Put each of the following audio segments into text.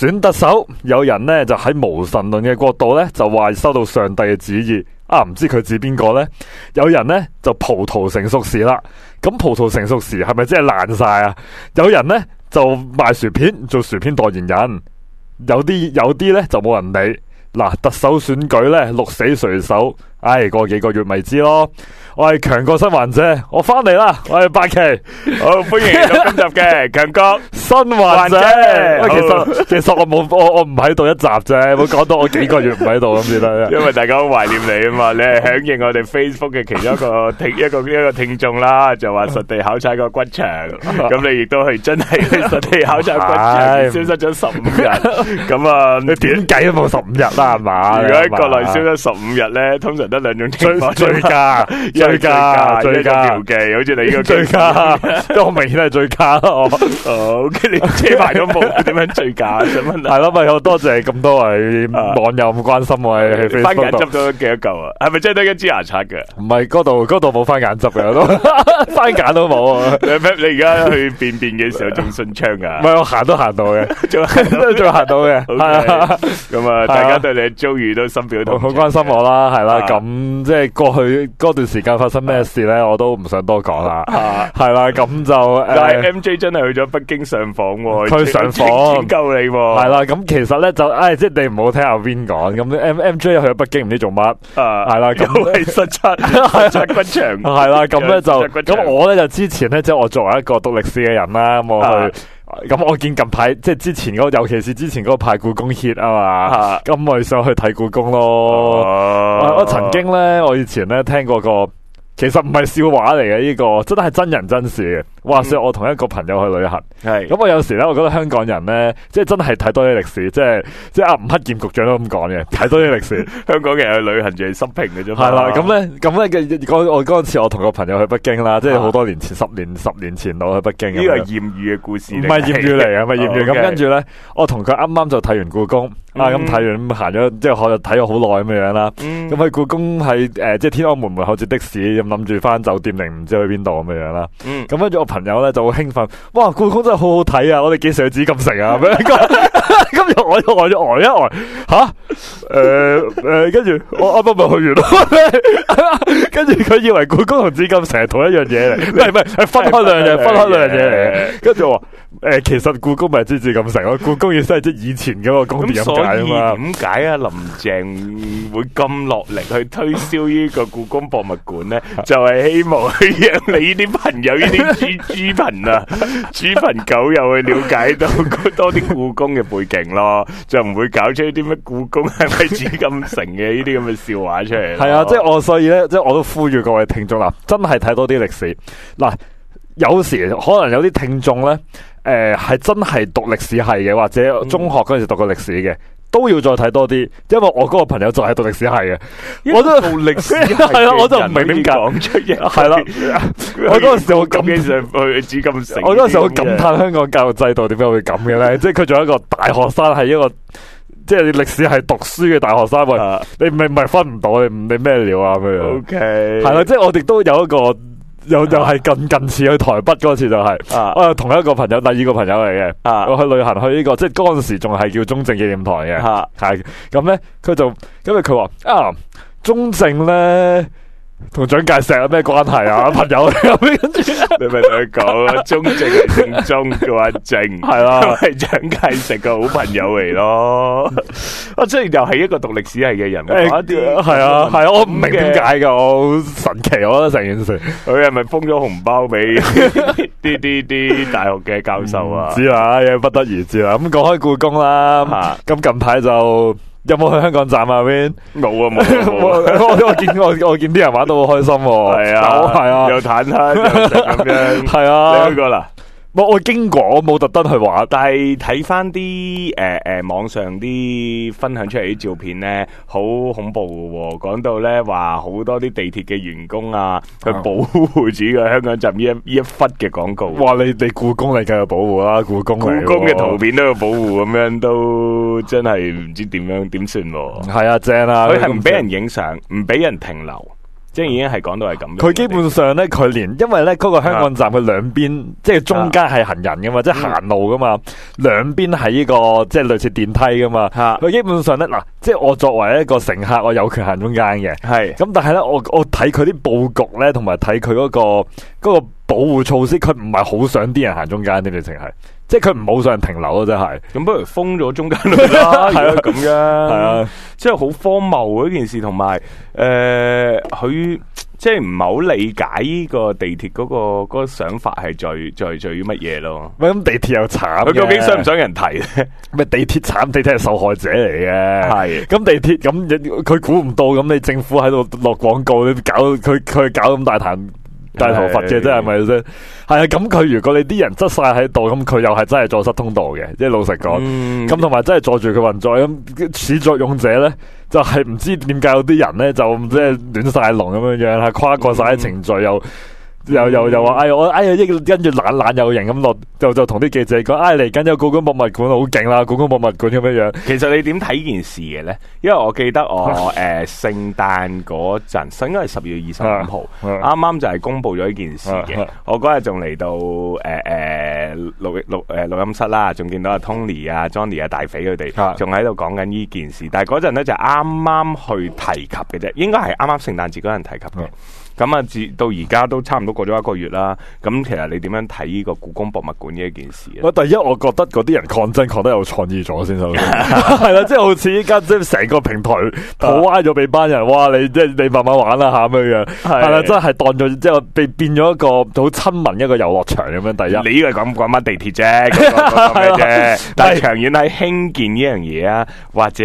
選特首，有人呢就喺無神論嘅角度呢，就話收到上帝嘅旨意。唔知佢指邊個呢？有人呢就葡萄成熟時啦。咁葡萄成熟時係咪真係爛晒啊？有人呢就賣薯片做薯片代言人，有啲呢就冇人理。嗱，特首選舉呢，鹿死誰手？過幾個月咪知咯。我係強國新環者，我翻嚟啦！我係八奇， 好歡迎嚟到今集嘅強國新環者。其實我唔喺度一集啫，冇講到我幾個月唔喺度咁先得。 因為大家好懷念你啊嘛，你係響應我哋 Facebook 嘅其中一個聽眾啦，就話實地考察個軍場，咁你亦都係真係去實地考察軍場，消失咗15日。咁啊， 你點計都冇15日啦，係嘛？ 如果喺國內消失15日咧，通常得兩種情況： 追加、 調技，好似你呢個追加，都好明顯係追加咯。 跟你車牌都冇，點樣追加？想問係咯，咪好多謝咁多位網友咁關心我喺 Facebook 度。 番梘汁咗幾多嚿啊？係咪真係得一支牙刷嘅？ 唔係，嗰度冇番梘汁嘅，都番梘都冇啊！ 你而家去便嘅時候仲順暢噶？ 唔係，我行都行到嘅，仲行到嘅。 咁啊，大家對你嘅遭遇都深表同情， 好關心我啦，係啦。咁即係過去嗰段時間發生咩事咧，我都唔想多講啦。係啦，咁就但係 MJ 真係去咗北京上訪， 佢上訪救你。 係啦，咁其實咧就即係你唔好聽阿 Vin 講，咁 MJ 去咗北京唔知做乜。係啦，咁係實測軍場。 係啦，咁咧就咁我咧就之前咧即係我作為一個讀歷史嘅人啦，咁我去。咁我見近排即係之前尤其是之前嗰個派故宮 hit 啊嘛，咁我想去睇故宮咯。我曾經咧，我以前咧聽過其實唔係笑話嚟嘅，呢個真係真人真事嘅。話說我同一個朋友去旅行，咁我有時咧，我覺得香港人咧，即係真係睇多啲歷史，即係阿吳克儉局長都咁講嘅，睇多啲歷史。 香港人去旅行就係濕評嘅啫。 係啦，咁咧我嗰次我同個朋友去北京啦，即係好多年前，10年前度去北京。 呢個係艷遇嘅故事， 唔係艷遇嚟嘅，唔係艷遇。咁跟住咧，我同佢啱啱就睇完故宮，咁睇完咁行咗，即係我就睇咗好耐咁樣啦。咁去故宮係即係天安門門口接的士，咁諗住翻酒店定唔知去邊度咁樣啦。咁跟住我朋友咧就好興奮，哇！故宮真係好好睇啊！我哋幾時去紫禁城啊？咁今日我呆一呆，跟住我啱啱咪去完咯。跟住佢以為故宮同紫禁城係同一樣嘢嚟，唔係分開兩樣嘢嚟嘅。跟住我話其實故宮咪係紫禁城咯，故宮亦都係即係以前嗰個宮殿咁解啊嘛。 點解啊林鄭會咁落力去推銷呢個故宮博物館咧？就係希望去讓你呢啲朋友呢啲豬朋啊、豬朋狗友去了解到多啲故宮嘅背景咯，就唔會搞出啲咩故宮係咪紫禁城嘅呢啲咁嘅笑話出嚟。係啊，即係所以咧，即係我都呼籲各位聽眾啦，真係睇多啲歷史嗱。有時可能有啲聽眾咧，係真係讀歷史系嘅，或者中學嗰陣時讀過歷史嘅。都要再睇多啲，因為我嗰個朋友就係讀歷史系嘅，我都讀歷史係啦，我就唔明點解講出嘢係啦。我嗰陣時我感激上去紫禁城，我嗰陣時我感嘆香港教育制度點解會咁嘅咧？即係佢仲有一個大學生係一個即係歷史係讀書嘅大學生，你唔係分唔到你咩料啊咁樣。OK， 係啦，即係我哋都有一個。又係近次去台北嗰次就係，我同一個朋友，第二個朋友嚟嘅，我去旅行去呢個，即係嗰陣時仲係叫中正紀念台嘅，係咁咧，佢就因為佢話中正咧同蔣介石有咩關係啊？朋友咁跟住，你咪同佢講，中正係姓鍾叫阿正，係啦，係蔣介石嘅好朋友嚟咯。即係又係一個讀歷史系嘅人，係啊，我唔明點解噶，我好神奇，我覺得成件事，佢係咪封咗紅包俾啲大學嘅教授啊？唔知啦，不得而知啦。咁講開故宮啦，咁近排就。有冇去香港站啊 Vin？ 冇啊冇，我見啲人玩到好開心，係啊，有坦克又咁樣，係啊，你去過啦？我經過，我冇特登去玩，但係睇翻啲網上啲分享出嚟啲照片咧，好恐怖嘅。講到咧話好多啲地鐵嘅員工啊，去保護住個香港站呢一忽嘅廣告。哇！你故宮嚟梗係保護啦，故宮嘅圖片都要保護，咁樣都真係唔知點算。係啊，正啊！佢係唔俾人影相，唔俾人停留。 即係已經係講到係咁。 佢基本上咧，佢連因為咧嗰個香港站佢兩邊即係中間係行人噶嘛，即係行路噶嘛，兩邊係呢個即係類似電梯噶嘛。佢基本上咧嗱，即係我作為一個乘客，我有權行中間嘅。係咁，但係咧我睇佢啲佈局咧，同埋睇佢嗰個保護措施，佢唔係好想啲人行中間啲，直情係。即係佢唔好想人停樓咯，真係。咁不如封咗中間度啦，係啊咁樣。係啊，即係好荒謬嗰件事，同埋佢即係唔係好理解呢個地鐵嗰個想法係在於乜嘢咯？咁地鐵又慘，佢究竟想唔想人提咧？咩地鐵慘？地鐵係受害者嚟嘅。係。咁地鐵咁佢估唔到，咁你政府喺度落廣告，你搞佢搞咁大頭佛嘅，真係咪先？係啊，咁佢如果你啲人擠晒喺度，咁佢又係真係阻塞通道嘅，即係老實講。咁同埋真係阻住佢運作，咁始作俑者咧，就係唔知點解有啲人咧就即係亂晒龍咁樣樣，係跨過晒啲程序又話跟住懶又型咁落，就同啲記者講，嚟緊有故宮博物館好勁啦，故宮博物館咁樣樣。其實你點睇件事嘅咧？因為我記得我聖誕嗰陣，應該係10月25號，啱啱就係公布咗呢件事嘅。我嗰日仲嚟到錄音室啦，仲見到阿 Tony 啊、Johnny 啊、大肥佢哋仲喺度講緊呢件事。但係嗰陣咧就啱啱去提及嘅啫，應該係啱啱聖誕節嗰陣提及嘅。咁啊，至到而家都差唔多過咗1個月啦。咁其實你點樣睇呢個故宮博物館呢一件事咧？第一，我覺得嗰啲人抗爭抗得有創意咗先啦，係啦，即係好似依家即係成個平台破歪咗俾班人，哇！你即係你慢慢玩啦嚇咁樣，係啦，真係當咗即係變咗一個好親民一個遊樂場咁樣。第一，你呢個講翻地鐵啫，講咩啫？但係長遠喺興建呢樣嘢啊，或者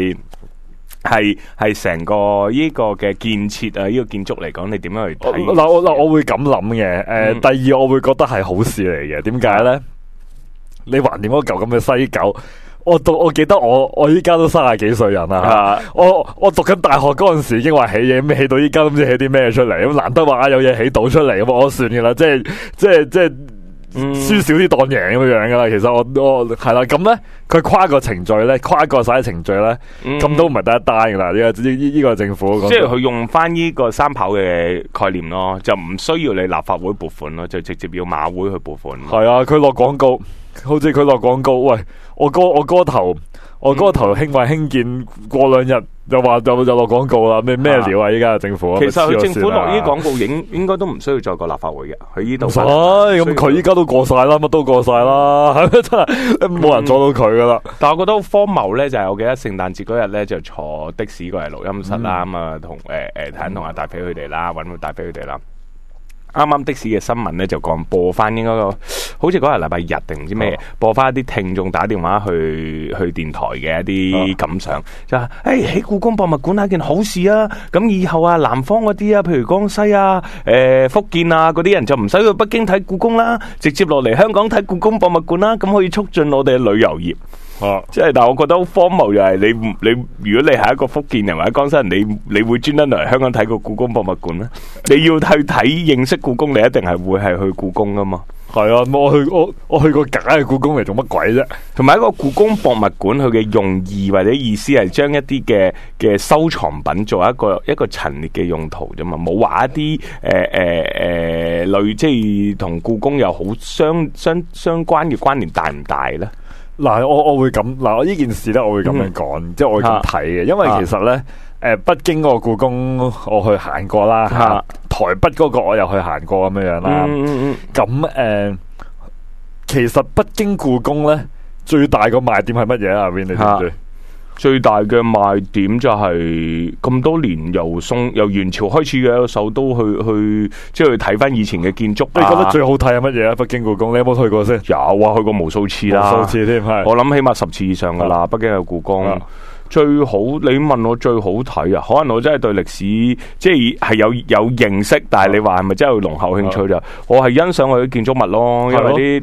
係成個呢個嘅建設啊，呢個建築嚟講，你點樣去睇？嗱，我會咁諗嘅。第二，我會覺得係好事嚟嘅。點解咧？你橫掂嗰嚿咁嘅西九，我記得我依家都30幾歲人啦。我讀緊大學嗰陣時已經話起嘢，咩起到依家都唔知起啲咩出嚟。咁難得話有嘢起到出嚟，咁我算嘅啦。即係。輸少啲當贏咁樣噶啦，其實我係啦，咁咧佢跨過程序咧，跨過晒程序咧，咁都唔係得一單噶啦。呢個政府即係佢用翻呢個三跑嘅概念咯，就唔需要你立法會撥款咯，就直接要馬會去撥款。係啊，佢落廣告，好似佢落廣告，喂，我哥頭興建過2日。就話就落廣告啦，咩料啊！依家政府其實佢政府落呢啲廣告應該都唔需要再過立法會嘅，佢呢度唔使咁佢依家都過晒啦，乜都過晒啦，係咪真係冇人阻到佢噶啦？但係我覺得好荒謬咧，就係我記得聖誕節嗰日咧就坐的士過嚟錄音室啦，咁啊同睇同阿大飛佢哋啦，揾到大飛佢哋啦。啱啱的士嘅新聞咧就講播翻應該好似嗰日禮拜日定唔知咩，播翻一啲聽眾打電話去電台嘅一啲感想，就話喺故宮博物館係一件好事啊！咁以後啊，南方嗰啲啊，譬如江西啊、福建啊嗰啲人就唔使去北京睇故宮啦，直接落嚟香港睇故宮博物館啦，咁可以促進我哋嘅旅遊業。即係，但係我覺得好荒謬就係你如果你係一個福建人或者江西人，你會專登嚟香港睇個故宮博物館咧？你要去睇認識故宮，你一定係會係去故宮噶嘛？係啊，我去過假嘅故宮嚟做乜鬼啫？同埋一個故宮博物館，佢嘅用意或者意思係將一啲嘅收藏品做一個陳列嘅用途啫嘛，冇話一啲類即係同故宮有好相關嘅關聯大唔大咧？嗱，我會咁我呢件事咧，我會咁樣講，即係我會咁睇嘅，因為其實咧，北京嗰個故宮我去行過啦，台北嗰個我又去行過咁樣樣啦。咁其實北京故宮咧最大個賣點係乜嘢啊？邊你知唔知？最大嘅賣點就係咁多年由元朝開始嘅首都去即係去睇翻以前嘅建築。你覺得最好睇係乜嘢啊？北京故宮你有冇去過先？有啊，去過無數次啦，無數次添，係我諗起碼10次以上噶啦。北京嘅故宮最好，你問我最好睇啊？可能我真係對歷史即係有認識，但係你話係咪真係濃厚興趣就？我係欣賞佢啲建築物咯，因為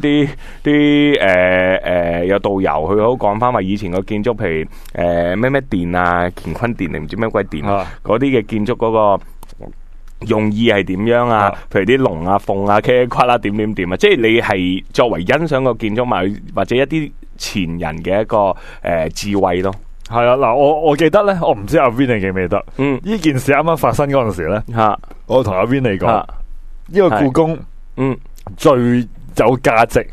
啲有導遊佢好講翻話以前個建築，譬如咩殿啊、乾坤殿定唔知咩鬼殿嗰啲嘅建築嗰個用意係點樣啊？譬如啲龍啊、鳳啊、茄骨啦、點啊，即係你係作為欣賞個建築物或者一啲前人嘅一個智慧咯。 係啊，嗱，我記得咧，我唔知阿 Vin 你記唔記得？呢件事啱啱發生嗰陣時咧，我同阿 Vin 你講，呢個故宮，最有價值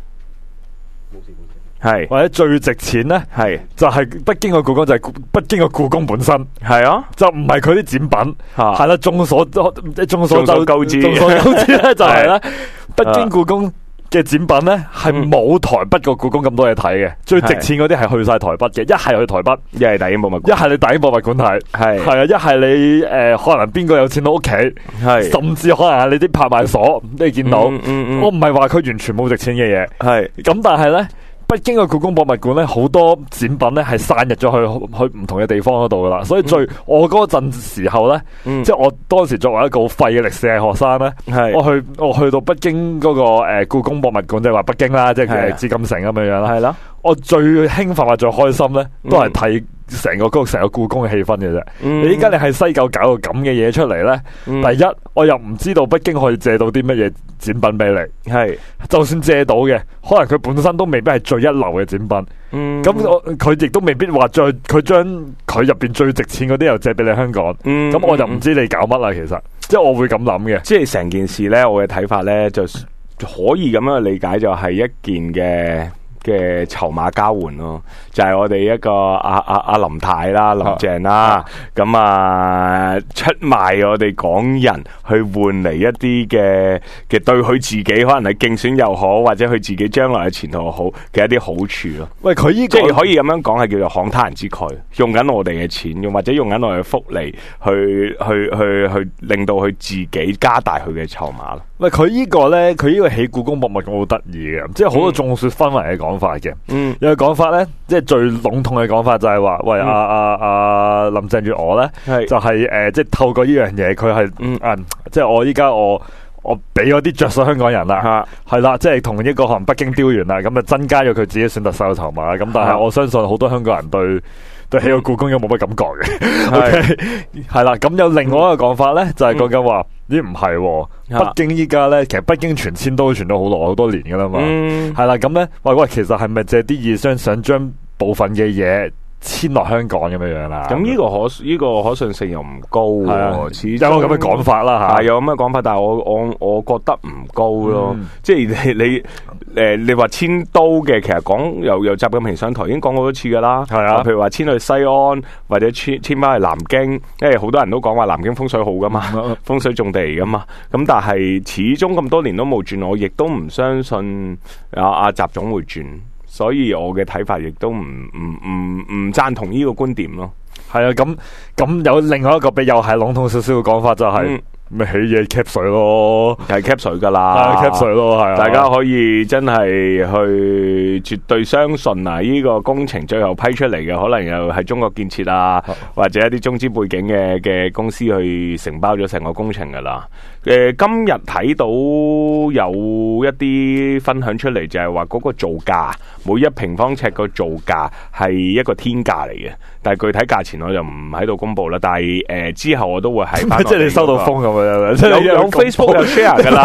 係或者最值錢咧，就係北京個故宮，就係北京個故宮本身，係啊，就唔係佢啲展品，係啦，眾所周知咧，就係咧，北京故宮嘅展品咧係冇台北個故宮咁多嘢睇嘅，最值錢嗰啲係去晒台北嘅，一係去台北，一係大英博物館，一係你大英博物館睇，係啊，一係你可能邊個有錢到屋企，甚至可能係你啲拍賣所你見到，我唔係話佢完全冇值錢嘅嘢，咁但係咧。北京嘅故宮博物館咧，好多展品咧係散入咗去唔同嘅地方嗰度噶啦，所以我嗰陣時候咧，即係我當時作為一個好廢嘅歷史系學生咧，我去到北京嗰個故宮博物館，即係話北京啦，即係紫禁城咁樣樣啦，係啦，我最興奮或最開心咧，都係睇成個故宮嘅氣氛嘅啫。你依家你喺西九搞個咁嘅嘢出嚟咧，第一我又唔知道北京可以借到啲乜嘢展品俾你，就算借到嘅，可能佢本身都未必係最一流嘅展品。咁佢亦都未必話佢將佢入邊最值錢嗰啲又借俾你香港。咁我就唔知你搞乜啦。其實即係我會咁諗嘅，即係成件事咧，我嘅睇法咧就可以咁樣理解，就係一件嘅籌碼交換咯，就係我哋一個阿林太啦、林鄭啦，咁出賣我哋港人去換嚟一啲嘅對佢自己可能係競選又好，或者佢自己將來嘅前途又好嘅一啲好處咯。喂，佢即係可以咁樣講，係叫做慷他人之慨，用緊我哋嘅錢，或者用緊我哋嘅福利去令到佢自己加大佢嘅籌碼咯。喂，佢呢個起故宮博物館好得意嘅，即係好多眾說紛紜嘅講法嘅。有個講法咧，即係最籠統嘅講法就係話，喂，林鄭月娥咧，就係即係透過呢樣嘢，佢係即係我依家我俾咗啲着數香港人啦，係啦，即係同一個可能北京雕完啦，咁就增加咗佢自己選特首嘅籌碼。咁但係我相信好多香港人對起個故宮有冇乜感覺嘅。OK， 係啦，咁有另外一個講法咧，就係講緊話，咦唔係，北京依家咧，其實北京傳遷都傳咗好多年噶啦嘛，係啦，咁咧，喂，其實係咪借啲意想將部分嘅嘢遷落香港咁樣樣啦？咁呢個可信性又唔高，有個咁嘅講法啦吓，有咁嘅講法，但係我覺得唔高咯，即係你話遷都嘅，其實講由習近平上台已經講過多次噶啦，係啊，譬如話遷去西安或者遷翻去南京，因為好多人都講話南京風水好噶嘛，風水重地噶嘛，咁但係始終咁多年都冇轉，我亦都唔相信阿習總會轉。所以我嘅睇法亦都唔贊同呢個觀點咯。係啊，咁有另外一個又係籠統少少嘅講法，就係咪起嘢 cap 水咯，係 cap 水噶啦，cap 水咯，係啊。大家可以真係去絕對相信呢個工程最後批出嚟嘅，可能又係中國建設啊，或者一啲中資背景嘅公司去承包咗成個工程噶啦。今日睇到有一啲分享出嚟，就係話嗰個造價，每一平方尺個造價係一個天價嚟嘅，但係具體價錢我就唔喺度公布啦。但係之後我都會喺即係你收到風咁樣，有 Facebook 有 share 噶啦，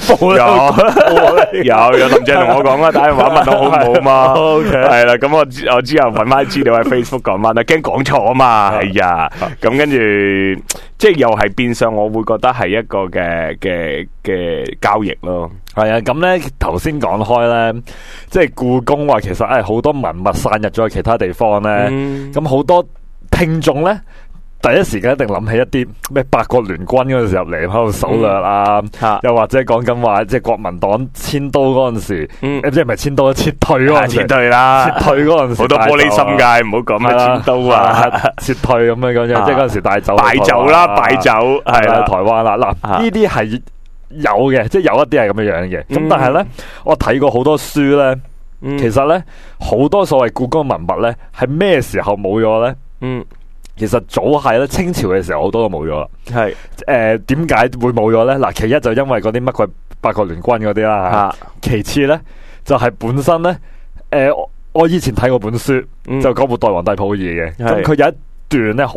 有林鄭同我講啦，打電話問我好唔好嘛？係啦，咁我之後搵翻資料喺 Facebook 講翻啦，驚講錯啊嘛，係呀，咁跟住即係又係變相，我會覺得係一個嘅交易咯。係啊，咁咧頭先講開咧，即係故宮話其實好多文物散入咗去其他地方咧，咁好多聽眾咧第一時間一定諗起一啲咩八國聯軍嗰陣時入嚟喺度搜掠啊，又或者講緊話即係國民黨遷都嗰陣時，即係唔係遷都撤退嗰陣時，撤退啦，撤退嗰陣時好多玻璃心界，唔好講咩遷都啊，撤退咁樣講啫，即係嗰陣時帶走啦，擺走係啦，台灣啦，嗱呢啲係有嘅，即係有一啲係咁樣樣嘅，咁但係咧，我睇過好多書咧，其實咧好多所謂故宮文物咧係咩時候冇咗咧？其實早係咧清朝嘅時候好多都冇咗啦。係點解會冇咗咧？嗱，其一就因為嗰啲乜鬼八國聯軍嗰啲啦，其次咧就係本身咧，我以前睇過本書，就講末代皇帝溥儀嘅，咁佢有一段咧好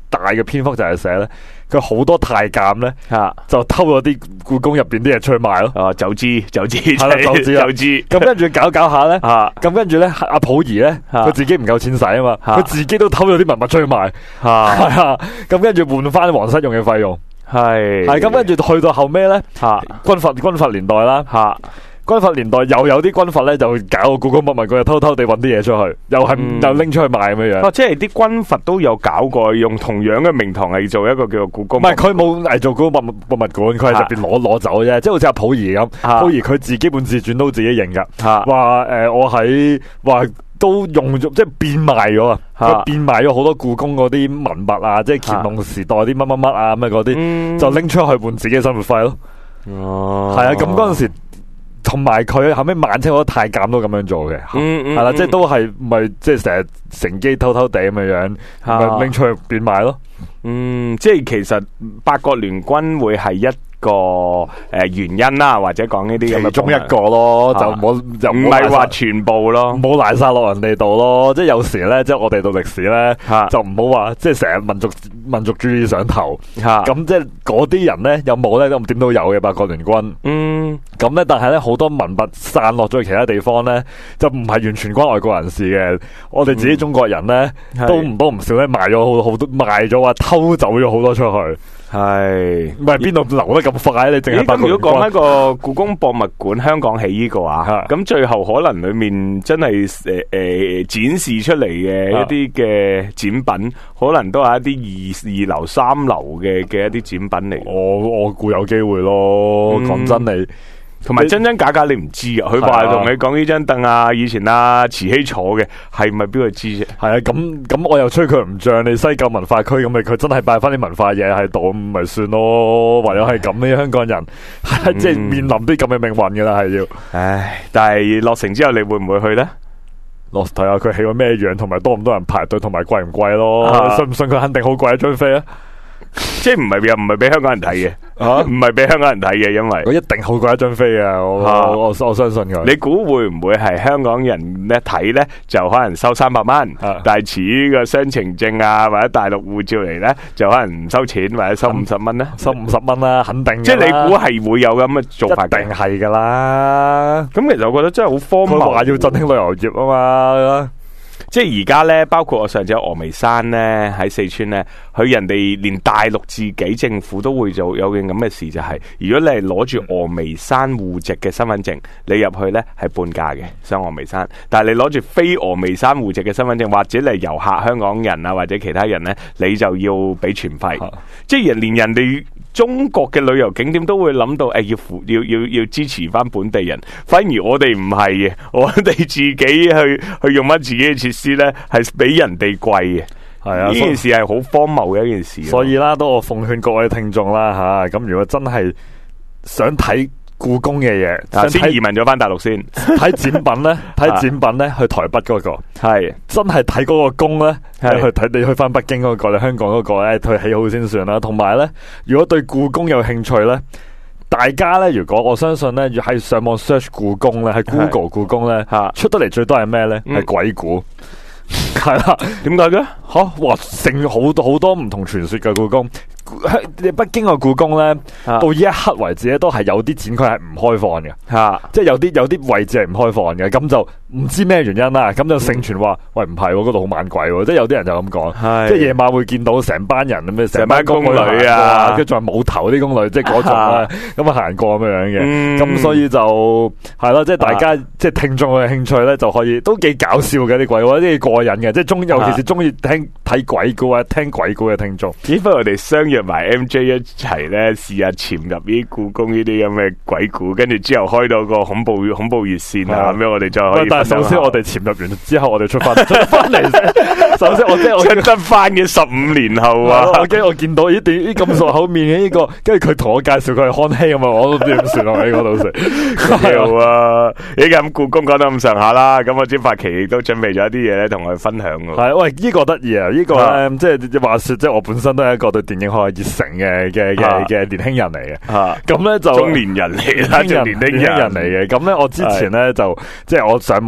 大嘅篇幅就係寫咧，佢好多太監咧就偷咗啲故宮入邊啲嘢出去賣咯。 哦，走資， 係啦，走資。咁跟住搞下咧，咁跟住咧阿溥儀咧，佢自己唔夠錢使啊嘛，佢自己都偷咗啲文物出去賣。係啊，咁跟住換翻皇室用嘅費用。係咁跟住去到後尾咧，軍閥年代啦。軍閥年代又有啲軍閥咧，就搞個故宮博物館，又偷偷地搵啲嘢出去，又拎出去賣咁樣樣。 即係啲軍閥都有搞過，用同樣嘅名堂嚟做一個叫做故宮。 唔係，佢冇嚟做故宮博物館，佢係入邊攞走啫。即係好似阿溥儀咁，溥儀佢自己本自傳都自己認噶，話我喺話都用咗，即係變賣咗啊！佢變賣咗好多故宮嗰啲文物啊，即係乾隆時代啲乜啊咁嗰啲，就拎出去換自己嘅生活費咯。係啊，咁嗰陣時。同埋佢後尾晚清好多太監都咁樣做嘅，係啦，即係都係唔係即係成日乘機偷偷地咁樣樣，拎出去變賣咯。 即係其實八國聯軍會係一個原因啦，或者講呢啲咁嘅其中一個咯，就唔係話全部咯， 冇賴晒落人哋度咯。即係有時咧，即係我哋讀歷史咧，就唔好話即係成日民族主義上頭。咁即係嗰啲人咧有冇咧？咁點都有嘅八國聯軍。咁咧，但係咧好多文物散落咗去其他地方咧，就唔係完全關外國人事嘅。我哋自己中國人咧，都唔多唔少咧賣咗好多，賣咗話偷走咗好多出去。係，唔係邊度流得咁快？你淨係咁如果講一個故宮博物館香港起呢個啊，咁最後可能裏面真係展示出嚟嘅一啲嘅展品，可能都係一啲二流、三流嘅一啲展品嚟。 我估有機會咯，講真你。 同埋真真假假你唔知啊！佢話同你講呢張凳啊，以前慈禧坐嘅，係咪邊個知啫？ 係啊，咁我又吹佢唔脹，你西九文化區咁咪佢真係擺翻啲文化嘢喺度，咁咪算咯。唯有係咁嘅香港人，即係面臨啲咁嘅命運噶啦，係要。唉， 但係落成之後你會唔會去咧？ 落睇下佢起個咩樣，同埋多唔多人排隊，同埋貴唔貴咯？信唔信佢肯定好貴一張飛啊？ 即係唔係俾香港人睇嘅，唔係俾香港人睇嘅，因為我一定好過一張飛啊！我相信佢。 你估會唔會係香港人咧睇咧就可能收300蚊，但係持呢個雙程證啊或者大陸護照嚟咧就可能唔收錢或者收50蚊咧？ 收50蚊啦，肯定。 即係你估係會有咁嘅做法？ 一定係噶啦。 咁其實我覺得真係好荒謬。 佢話要振興旅遊業啊嘛。 即係而家咧，包括我上次峨眉山咧，喺四川咧，佢人哋連大陸自己政府都會做有件咁嘅事，就係如果你係攞住峨眉山戶籍嘅身份證，你入去咧係半價嘅上峨眉山，但係你攞住非峨眉山戶籍嘅身份證，或者你係遊客香港人啊或者其他人咧，你就要俾全費。即係連人哋中國嘅旅遊景點都會諗到，要支持翻本地人，反而我哋唔係嘅，我哋自己去用翻自己嘅設施咧，係比人哋貴嘅。係啊，呢件事係好荒謬嘅一件事。 所以啦，都我奉勸各位聽眾啦吓，咁如果真係想睇故宮嘅嘢， 先移民咗翻大陸先睇展品咧，去台北嗰個係真係睇嗰個宮咧，去睇你去翻北京嗰個，你香港嗰個咧，佢起好先算啦。同埋咧，如果對故宮有興趣咧，大家咧，如果我相信咧，要喺上網 search 故宮咧，喺 Google 故宮咧，出得嚟最多係咩咧？係鬼故。係啦，點解嘅？哇，剩好多唔同傳說嘅故宮。北京嘅故宮咧，到呢一刻為止咧，都係有啲展區係唔開放嘅，即係有啲位置係唔開放嘅，咁就唔知咩原因啦。咁就盛傳話，喂，唔係嗰度好猛鬼，即係有啲人就咁講，即係夜晚會見到成班人咁樣，成班宮女啊，跟住仲係冇頭啲宮女，即係嗰種啦，咁啊行過咁樣嘅。咁所以就係咯，即係大家即係聽眾嘅興趣咧，就可以都幾搞笑嘅啲鬼故，啲過癮嘅，即係尤其是中意睇鬼故啊、聽鬼故嘅聽眾。 不如我哋相約埋 MJ 一齊咧，試下潛入啲故宮呢啲咁嘅鬼故，跟住之後開到個恐怖熱線啊，咁樣我哋再可以。 但係首先我哋潛入完之後，我哋出翻嚟先。首先我出得翻嘅15年後啊， 我驚我見到呢啲咁熟口面嘅呢個，跟住佢同我介紹佢係康熙咁啊，我都唔知點算喺嗰度食。 係啊，依家咁故宮講得咁上下啦，咁我知發奇亦都準備咗一啲嘢咧，同我哋分享嘅。 係，喂，呢個得意啊！呢個咧，即係話說，即係我本身都係一個對電影好有熱誠嘅年輕人嚟嘅。咁咧就中年人嚟啦， 年輕人嚟嘅。咁咧我之前咧就即係我上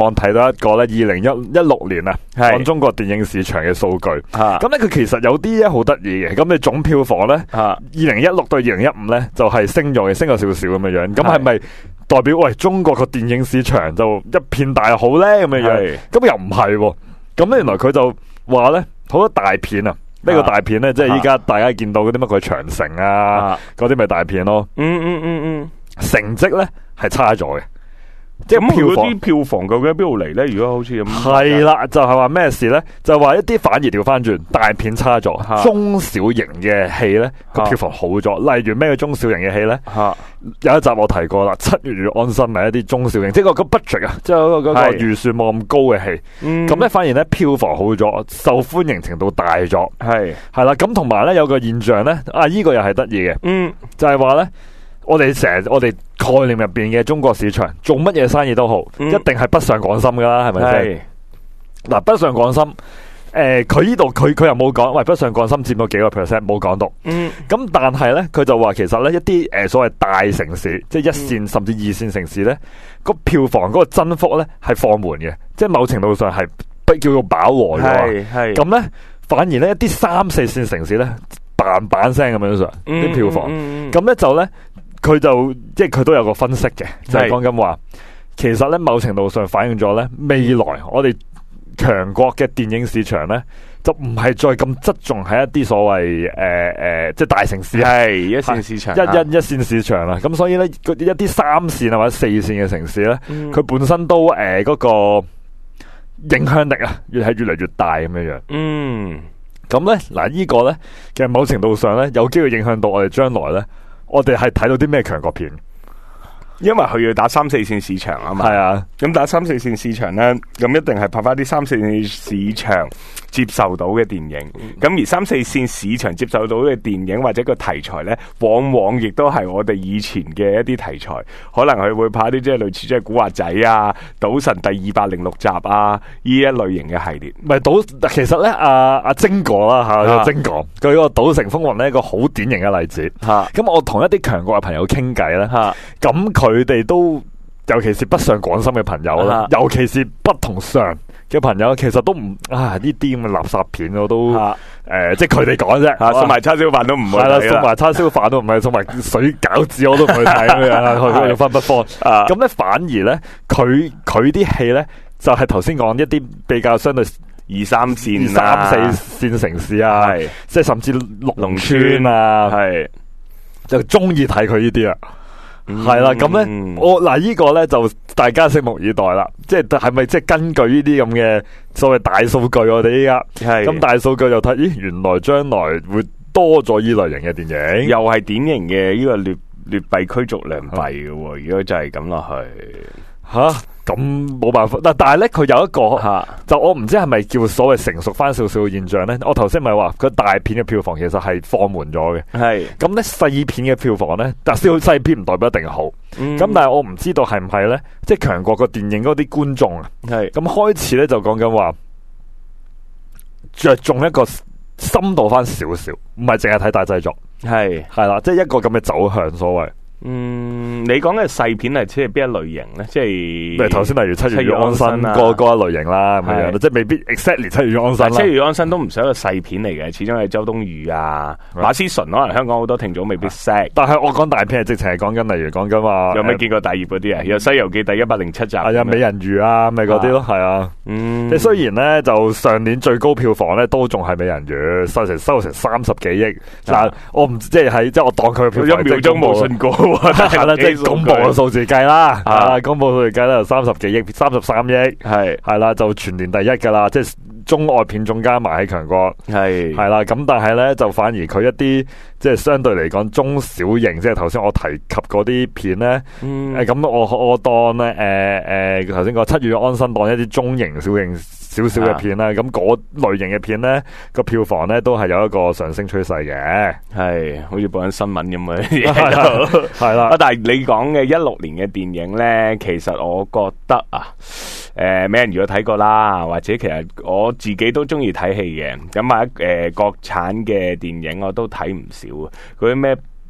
網睇到一個咧2016年啊， 係講中國電影市場嘅數據。 嚇咁咧佢其實有啲咧好得意嘅，咁你總票房咧嚇 2016對2015咧就係升咗嘅，升咗少少咁樣樣。咁係咪代表喂中國個電影市場就一片大好咧咁樣樣？ 係咁又唔係喎。咁咧原來佢就話咧好多大片啊。呢個大片咧，即係依家大家見到嗰啲乜鬼長城啊，嗰啲咪大片咯。成績咧係差咗嘅，即係票房。 啲票房究竟喺邊度嚟咧？如果好似咁， 係啦，就係話咩事咧？就係話一啲反而調翻轉，大片差咗，中小型嘅戲咧個票房好咗。例如咩叫中小型嘅戲咧？有一集我提過啦，《七月與安生》係一啲中小型，即係個 budget 啊，即係嗰個預算冇咁高嘅戲。咁咧反而咧票房好咗，受歡迎程度大咗。係啦，咁同埋咧有個現象咧，呢個又係得意嘅，就係話咧。我哋概念入邊嘅中國市場做乜嘢生意都好，一定係北上廣深噶啦，係咪先？嗱，北上廣深，佢呢度佢又冇講，喂，北上廣深佔咗幾個 percent， 冇講到。咁但係咧，佢就話其實咧一啲所謂大城市，即係一線甚至二線城市咧，個票房嗰個增幅咧係放緩嘅，即係某程度上係叫做飽和咗。咁咧反而咧一啲3、4線城市咧嘭聲咁樣上啲票房，咁咧就咧。佢就即係佢都有個分析嘅，就係講緊話，其實咧某程度上反映咗咧未來我哋強國嘅電影市場咧，就唔係再咁側重喺一啲所謂即係大城市， 係一線市場， 一線市場啦。咁所以咧，一啲3線啊或者4線嘅城市咧，佢本身都嗰個影響力啊，越嚟越大咁樣樣。咁咧嗱，呢個咧其實某程度上咧有機會影響到我哋將來咧。我哋係睇到啲咩強國片？ 因為佢要打3、4線市場啊嘛。係啊，咁打3、4線市場咧，咁一定係拍翻啲3、4線市場接受到嘅電影。咁而3、4線市場接受到嘅電影或者個題材咧，往往亦都係我哋以前嘅一啲題材。可能佢會拍啲即係類似即係古惑仔啊、賭神第206集啊呢一類型嘅系列。 唔係其實咧阿晶哥啦吓，晶哥佢個賭城風雲咧一個好典型嘅例子。咁我同一啲強國嘅朋友傾偈咧，咁佢哋都尤其是北上廣深嘅朋友啦，尤其是不同上嘅朋友，其實都唔呢啲咁嘅垃圾片我都即係佢哋講啫， 送埋叉燒飯都唔會睇啦， 送埋叉燒飯都唔係，送埋水餃子我都唔去睇咁樣，佢要分北方。咁咧反而咧，佢啲戲咧就係頭先講一啲比較相對 2、3線、 3、4線城市啊，即係甚至農村啊，就中意睇佢呢啲啊。係啦，咁咧我嗱呢個咧就大家拭目以待啦。即係咪即係根據呢啲咁嘅所謂大數據，我哋依家咁大數據就睇，咦，原來將來會多咗呢類型嘅電影， 又係典型嘅呢個劣幣驅逐良幣嘅。如果就係咁落去， 咁冇辦法。但係咧，佢有一個就我唔知係咪叫所謂成熟翻少少嘅現象咧。我頭先咪話佢大片嘅票房其實係放緩咗嘅。咁咧細片嘅票房咧，但係細片唔代表一定好。咁但係我唔知道係唔係咧，即係強國個電影嗰啲觀眾啊，咁開始咧就講緊話着重一個深度翻少少，唔係淨係睇大製作。係啦，即係一個咁嘅走向所謂。 你講嘅細片係即係邊一類型咧？即係頭先例如7月與安生嗰一類型啦，咁樣即係未必 exactly 7月與安生啦。 7月與安生都唔係一個細片嚟嘅，始終係周冬雨啊、馬思純，可能香港好多聽眾未必識。但係我講大片係直情係講緊，例如講緊話有咩見過大業嗰啲啊？有《西遊記》第107集， 係啊，美人魚啊，咪嗰啲咯，係啊。即係雖然咧，就上年最高票房咧都仲係美人魚，收成30幾億。但我唔即係我當佢票房 1秒鐘冇信過。 係啦，即係公布嘅數字計啦，公布數字計咧就30幾億、33億，係啦，就全年第一噶啦，即係中外片種加埋喺強國，係啦，咁但係咧就反而佢一啲即係相對嚟講中小型，即係頭先我提及嗰啲片咧，咁我當咧頭先個7月安生當一啲中型、小型少少嘅片啦，咁嗰類型嘅片咧個票房咧都係有一個上升趨勢嘅， 係好似報緊新聞咁嘅。係啦，但係你講嘅16年嘅電影咧，其實我覺得美人魚我睇過啦，或者其實我自己都中意睇戲嘅，咁國產嘅電影我都睇唔少，嗰啲咩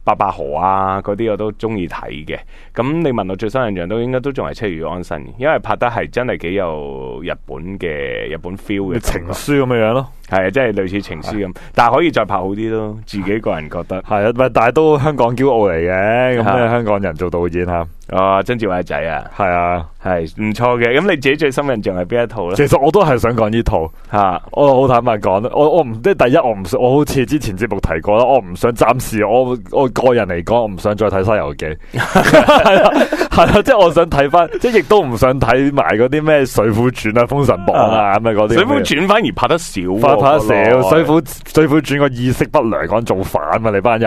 白百何啊嗰啲我都中意睇嘅。咁你問我最深印象都應該都仲係七月與安生，因為拍得係真係幾有日本 feel 嘅情書咁嘅樣咯。 係啊，即係類似情書咁，但係可以再拍好啲咯。自己個人覺得係啊，但係都香港驕傲嚟嘅，咁咧香港人做導演吓。 曾志偉仔啊， 係啊， 係唔錯嘅。咁你自己最深印象係邊一套咧？ 其實我都係想講呢套吓，我好坦白講，我唔即係第一，我好似之前節目提過啦，我唔想暫時我個人嚟講，我唔想再睇《西遊記》係啦，即係我想睇翻，即係亦都唔想睇埋嗰啲咩《水滸傳》啊、《封神榜》啊咁啊嗰啲。《水滸傳》反而拍得少， 拍得少，《水滸傳》個意識不良，講造反嘛，你班友。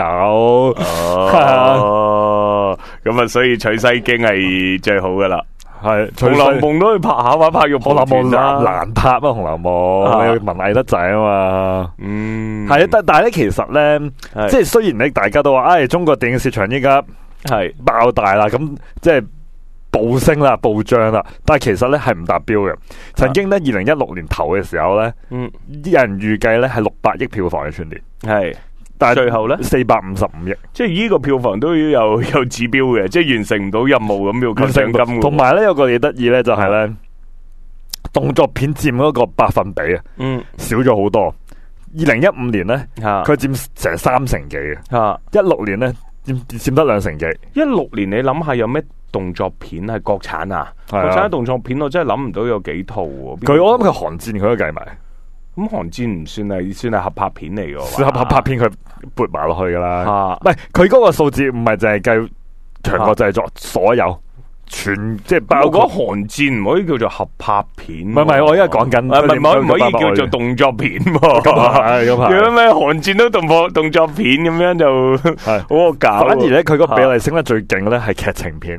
咁啊，所以取西經係最好噶啦。 係《 紅樓夢》都去拍下，話拍玉蒲團啦， 難拍啊，《紅樓夢》你文藝得滯啊嘛。係啊，但係咧，其實咧，即係雖然咧，大家都話，中國電影市場依家係爆大啦，咁即係暴升啦、暴漲啦，但係其實咧係唔達標嘅。曾經咧，2016年頭嘅時候咧，啲人預計咧係600億票房嘅全年，係。但係最後咧455億，即係呢個票房都要有指標嘅，即係完成唔到任務咁要扣獎金。同埋咧有個嘢得意咧就係咧，動作片佔嗰個百分比少咗好多。2015年咧，佢佔成3成幾嘅，16年咧佔得2成幾。16年你諗下有咩動作片係國產啊？國產動作片我真係諗唔到有幾套喎。我諗佢寒戰佢都計埋。咁寒戰唔算係合拍片嚟嘅，算合拍片佢撥埋落去噶啦。唔係佢嗰個數字唔係淨係計強國製作，所有全即係包括寒戰唔可以叫做合拍片。唔係我而家講緊，唔可以叫做動作片。如果咩寒戰都動作片咁樣就好惡搞。反而咧佢個比例升得最勁咧係劇情片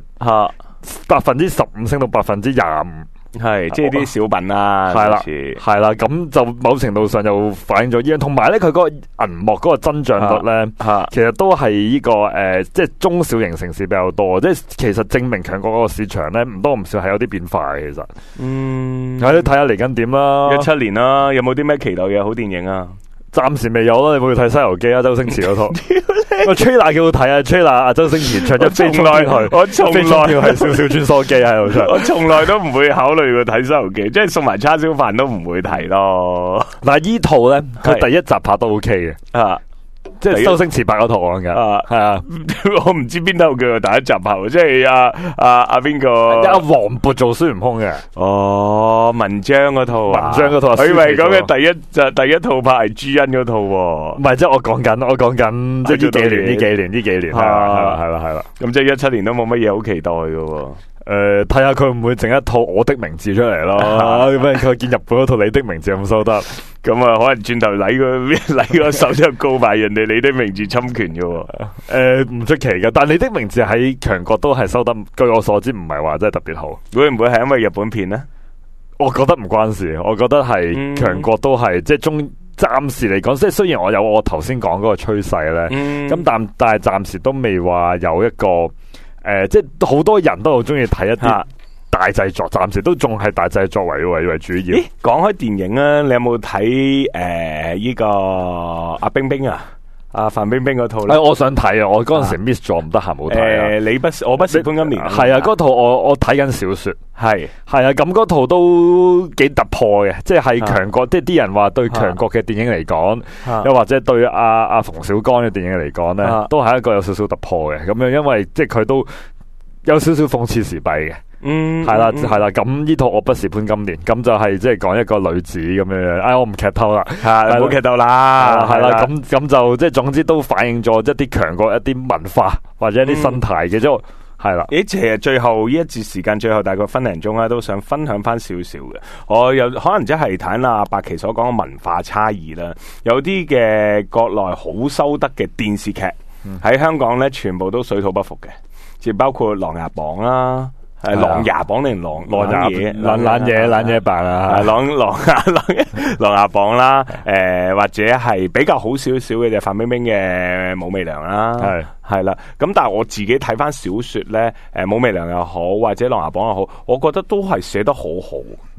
，15%升到25%。係，即係啲小品啦，係啦，咁就某程度上就反映咗呢樣，同埋咧佢嗰個銀幕嗰個增長率咧，其實都係呢個即係中小型城市比較多，即係其實證明強國嗰個市場咧唔多唔少係有啲變化嘅，其實，睇下嚟緊點啦，17年啦，有冇啲咩期待嘅好電影啊？暫時未有啦，你會去睇《西遊記》啊？周星馳嗰套，個 trailer 幾好睇啊 ！trailer 啊，周星馳唱一飛沖天去，我從來要係少少穿梭機喺度唱，我從來都唔會考慮過睇《西遊記》，即係送埋叉燒飯都唔會睇咯。嗱，依套咧，佢第一集拍得 OK 嘅，即係周星馳拍嗰套講嘅，係啊，我唔知邊套叫做第一集拍，即係阿邊個？阿黃渤做孫悟空嘅。哦，文章嗰套，我以為講嘅第一套拍係朱茵嗰套，唔係，即係我講緊，即係呢幾年，係啦，咁即係17年都冇乜嘢好期待嘅。睇下佢唔會整一套我的名字出嚟咯，咁樣佢見日本嗰套你的名字咁收得，咁啊可能轉頭禮個手就告埋人哋你的名字侵權嘅，唔出奇嘅。但你的名字喺強國都係收得，據我所知唔係話真係特別好。會唔會係因為日本片呢？我覺得唔關事，我覺得係強國都係即係暫時嚟講，即係雖然我有我頭先講嗰個趨勢咧，咁但係暫時都未話有一個。即係好多人都好中意睇一啲大製作，暫時都仲係大製作為主要。講開電影啊，你有冇睇呢個阿冰冰啊？阿范冰冰嗰套咧？我想睇啊！我嗰陣時 miss 咗，唔得閒冇睇。我不是潘金蓮。係啊，嗰套我睇緊小說。係啊，咁嗰套都幾突破嘅，即係強國，即係啲人話對強國嘅電影嚟講，又或者對阿馮小剛嘅電影嚟講咧，都係一個有少少突破嘅。咁樣因為即係佢都有少少諷刺時弊嘅。係啦，咁呢套我不是潘金蓮，咁就係即係講一個女子咁樣。我唔劇透啦，唔好劇透啦，係啦，咁就即係總之都反映咗一啲強國一啲文化或者一啲生態嘅，即係係啦。其實最後呢一節時間，最後大概分零鐘啦，都想分享翻少少嘅。我有可能即係睇阿白琪所講嘅文化差異啦，有啲嘅國內好收得嘅電視劇喺香港咧，全部都水土不服嘅，即包括《琅琊榜》啦。係琅琊榜定琅琊榜啊？琅琊榜啦，或者係比較好少少嘅就范冰冰嘅《武媚娘》啦，係啦。咁但係我自己睇翻小說咧，《武媚娘》又好，或者《琅琊榜》又好，我覺得都係寫得好好。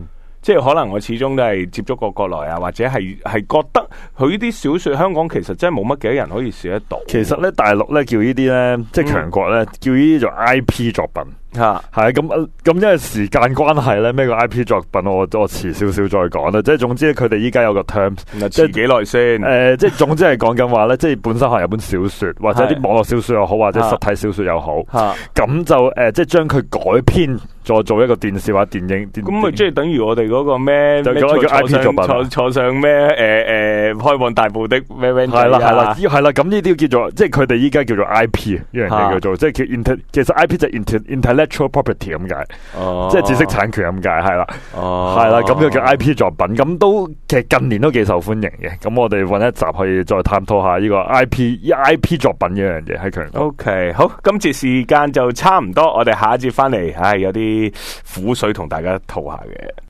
即係可能我始終都係接觸過國內啊，或者係覺得佢呢啲小說香港其實真係冇乜幾多人可以寫得到。 其實咧大陸咧叫呢啲咧，即係強國咧叫呢啲做 IP 作品。係啊，咁因為時間關係咧，咩個 IP 作品我遲少少再講啦。即係總之佢哋依家有個 terms， 即係幾耐先？ 即係總之係講緊話咧，即係本身可能有本小說或者啲網絡小說又好，或者實體小說又好，咁就即係將佢改編再做一個電視或者電影。咁咪即係等於我哋嗰個咩？ 就講一個 IP 作品， 坐上咩？開往大埔的咩？係啦，咁呢啲叫做即係佢哋依家叫做 IP 呢樣嘢叫做，即係其實 IP 就係 intellectual property 咁解，即係知識產權咁解，係啦，咁就叫 IP 作品，咁都其實近年都幾受歡迎嘅。咁我哋揾一集可以再探討下呢個 IP 作品呢樣嘢喺強國。 OK， 好，今次時間就差唔多，我哋下一節翻嚟，有啲苦水同大家吐下嘅。